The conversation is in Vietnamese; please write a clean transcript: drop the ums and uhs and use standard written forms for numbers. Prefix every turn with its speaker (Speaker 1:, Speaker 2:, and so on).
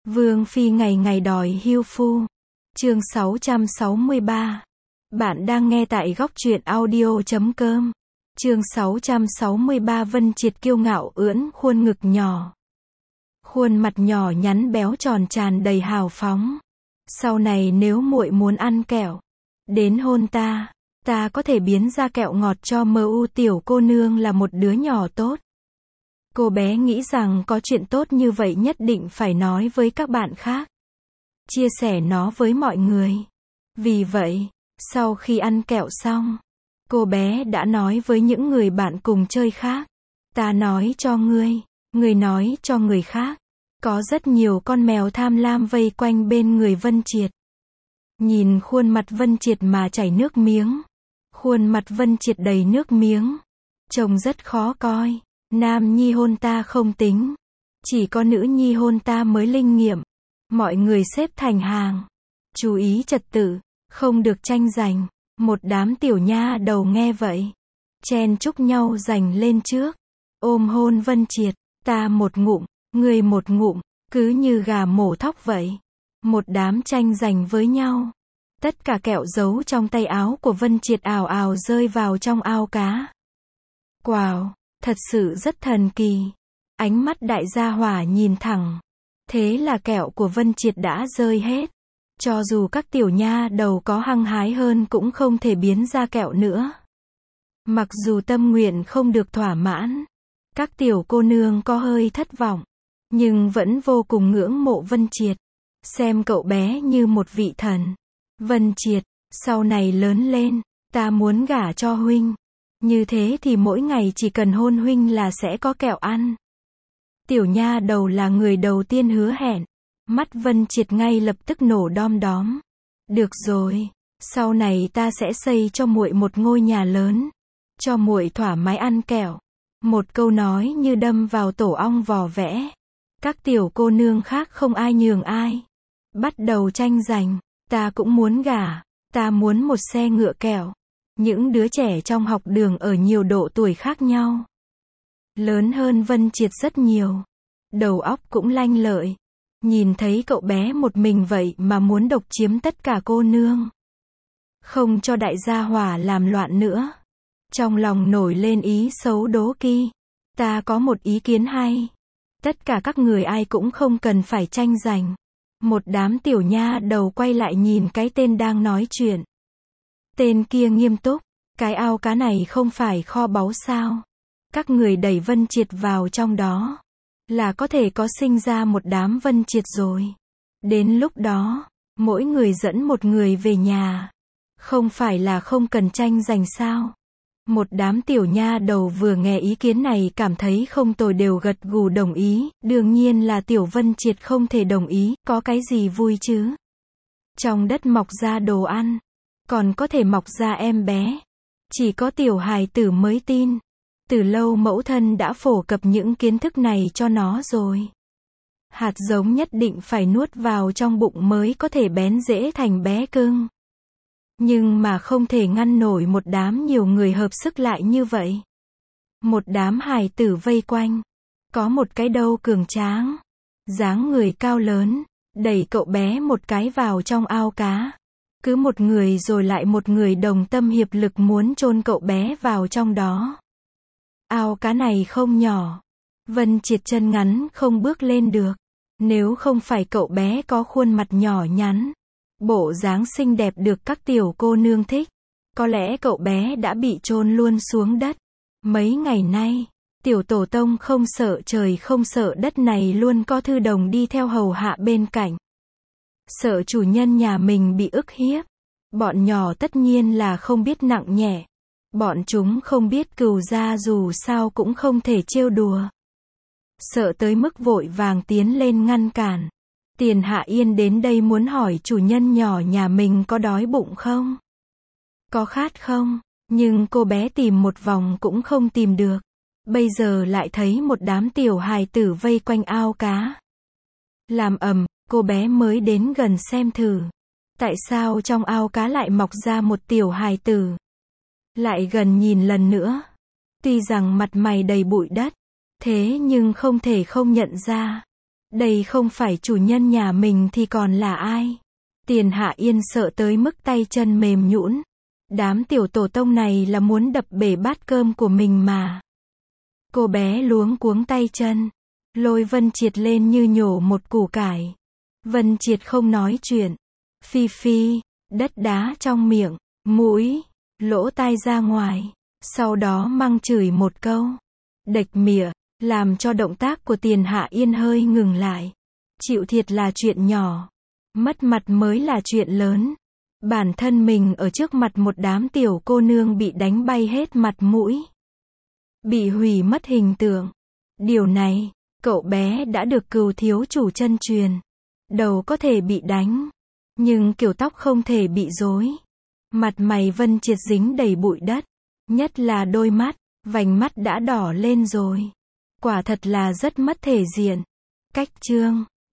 Speaker 1: Vương phi ngày ngày đòi hưu phu. Chương 663. Bạn đang nghe tại góc truyện audio.com. Chương 663. Vân Triệt kiêu ngạo ưỡn khuôn ngực nhỏ. Khuôn mặt nhỏ nhắn béo tròn tràn đầy hào phóng. Sau này nếu muội muốn ăn kẹo, đến hôn ta có thể biến ra kẹo ngọt cho mu. Tiểu cô nương là một đứa nhỏ tốt. Cô bé nghĩ rằng có chuyện tốt như vậy nhất định phải nói với các bạn khác, chia sẻ nó với mọi người. Vì vậy, sau khi ăn kẹo xong, cô bé đã nói với những người bạn cùng chơi khác, ta nói cho ngươi nói cho người khác. Có rất nhiều con mèo tham lam vây quanh bên người Vân Triệt. Nhìn khuôn mặt Vân Triệt mà chảy nước miếng. Khuôn mặt Vân Triệt đầy nước miếng, trông rất khó coi. Nam nhi hôn ta không tính, chỉ có nữ nhi hôn ta mới linh nghiệm. Mọi người xếp thành hàng, chú ý trật tự, không được tranh giành. Một đám tiểu nha đầu nghe vậy, chen chúc nhau giành lên trước, ôm hôn Vân Triệt. Ta một ngụm, ngươi một ngụm, cứ như gà mổ thóc vậy. Một đám tranh giành với nhau. Tất cả kẹo giấu trong tay áo của Vân Triệt ào ào rơi vào trong ao cá. Wow, thật sự rất thần kỳ. Ánh mắt đại gia hỏa nhìn thẳng. Thế là kẹo của Vân Triệt đã rơi hết. Cho dù các tiểu nha đầu có hăng hái hơn cũng không thể biến ra kẹo nữa. Mặc dù tâm nguyện không được thỏa mãn, các tiểu cô nương có hơi thất vọng, nhưng vẫn vô cùng ngưỡng mộ Vân Triệt, xem cậu bé như một vị thần. Vân Triệt, sau này lớn lên, ta muốn gả cho huynh. Như thế thì mỗi ngày chỉ cần hôn huynh là sẽ có kẹo ăn. Tiểu nha đầu là người đầu tiên hứa hẹn. Mắt Vân Triệt ngay lập tức nổ đom đóm. Được rồi, sau này ta sẽ xây cho muội một ngôi nhà lớn, cho muội thoải mái ăn kẹo. Một câu nói như đâm vào tổ ong vò vẽ. Các tiểu cô nương khác không ai nhường ai, bắt đầu tranh giành. Ta cũng muốn gả, ta muốn một xe ngựa kẹo. Những đứa trẻ trong học đường ở nhiều độ tuổi khác nhau, lớn hơn Vân Triệt rất nhiều, đầu óc cũng lanh lợi. Nhìn thấy cậu bé một mình vậy mà muốn độc chiếm tất cả cô nương, không cho đại gia hỏa làm loạn nữa, trong lòng nổi lên ý xấu đố kỵ. Ta có một ý kiến hay. Tất cả các người ai cũng không cần phải tranh giành. Một đám tiểu nha đầu quay lại nhìn cái tên đang nói chuyện. Tên kia nghiêm túc, cái ao cá này không phải kho báu sao? Các người đẩy Vân Triệt vào trong đó, là có thể có sinh ra một đám Vân Triệt rồi. Đến lúc đó, mỗi người dẫn một người về nhà. Không phải là không cần tranh giành sao? Một đám tiểu nha đầu vừa nghe ý kiến này cảm thấy không tồi đều gật gù đồng ý. Đương nhiên là tiểu Vân Triệt không thể đồng ý, có cái gì vui chứ? Trong đất mọc ra đồ ăn, còn có thể mọc ra em bé. Chỉ có tiểu hài tử mới tin. Từ lâu mẫu thân đã phổ cập những kiến thức này cho nó rồi. Hạt giống nhất định phải nuốt vào trong bụng mới có thể bén rễ thành bé cưng. Nhưng mà không thể ngăn nổi một đám nhiều người hợp sức lại như vậy. Một đám hài tử vây quanh. Có một cái đầu cường tráng, dáng người cao lớn, đẩy cậu bé một cái vào trong ao cá. Cứ một người rồi lại một người đồng tâm hiệp lực muốn chôn cậu bé vào trong đó. Ao cá này không nhỏ. Vân Triệt chân ngắn không bước lên được. Nếu không phải cậu bé có khuôn mặt nhỏ nhắn, bộ dáng xinh đẹp được các tiểu cô nương thích, có lẽ cậu bé đã bị chôn luôn xuống đất. Mấy ngày nay, tiểu tổ tông không sợ trời không sợ đất này luôn có thư đồng đi theo hầu hạ bên cạnh. Sợ chủ nhân nhà mình bị ức hiếp. Bọn nhỏ tất nhiên là không biết nặng nhẹ. Bọn chúng không biết cừu gia dù sao cũng không thể trêu đùa. Sợ tới mức vội vàng tiến lên ngăn cản. Tiền Hạ Yên đến đây muốn hỏi chủ nhân nhỏ nhà mình có đói bụng không? Có khát không? Nhưng cô bé tìm một vòng cũng không tìm được. Bây giờ lại thấy một đám tiểu hài tử vây quanh ao cá. Làm ầm, cô bé mới đến gần xem thử. Tại sao trong ao cá lại mọc ra một tiểu hài tử? Lại gần nhìn lần nữa. Tuy rằng mặt mày đầy bụi đất, thế nhưng không thể không nhận ra. Đây không phải chủ nhân nhà mình thì còn là ai? Tiền Hạ Yên sợ tới mức tay chân mềm nhũn. Đám tiểu tổ tông này là muốn đập bể bát cơm của mình mà. Cô bé luống cuống tay chân, lôi Vân Triệt lên như nhổ một củ cải. Vân Triệt không nói chuyện. Phi phi, đất đá trong miệng, mũi, lỗ tai ra ngoài. Sau đó măng chửi một câu. Đệch mỉa, làm cho động tác của Tiền Hạ Yên hơi ngừng lại. Chịu thiệt là chuyện nhỏ. Mất mặt mới là chuyện lớn. Bản thân mình ở trước mặt một đám tiểu cô nương bị đánh bay hết mặt mũi. Bị hủy mất hình tượng. Điều này, cậu bé đã được cừu thiếu chủ chân truyền. Đầu có thể bị đánh, nhưng kiểu tóc không thể bị rối. Mặt mày Vân Triệt dính đầy bụi đất. Nhất là đôi mắt, vành mắt đã đỏ lên rồi. Quả thật là rất mất thể diện. Cách chương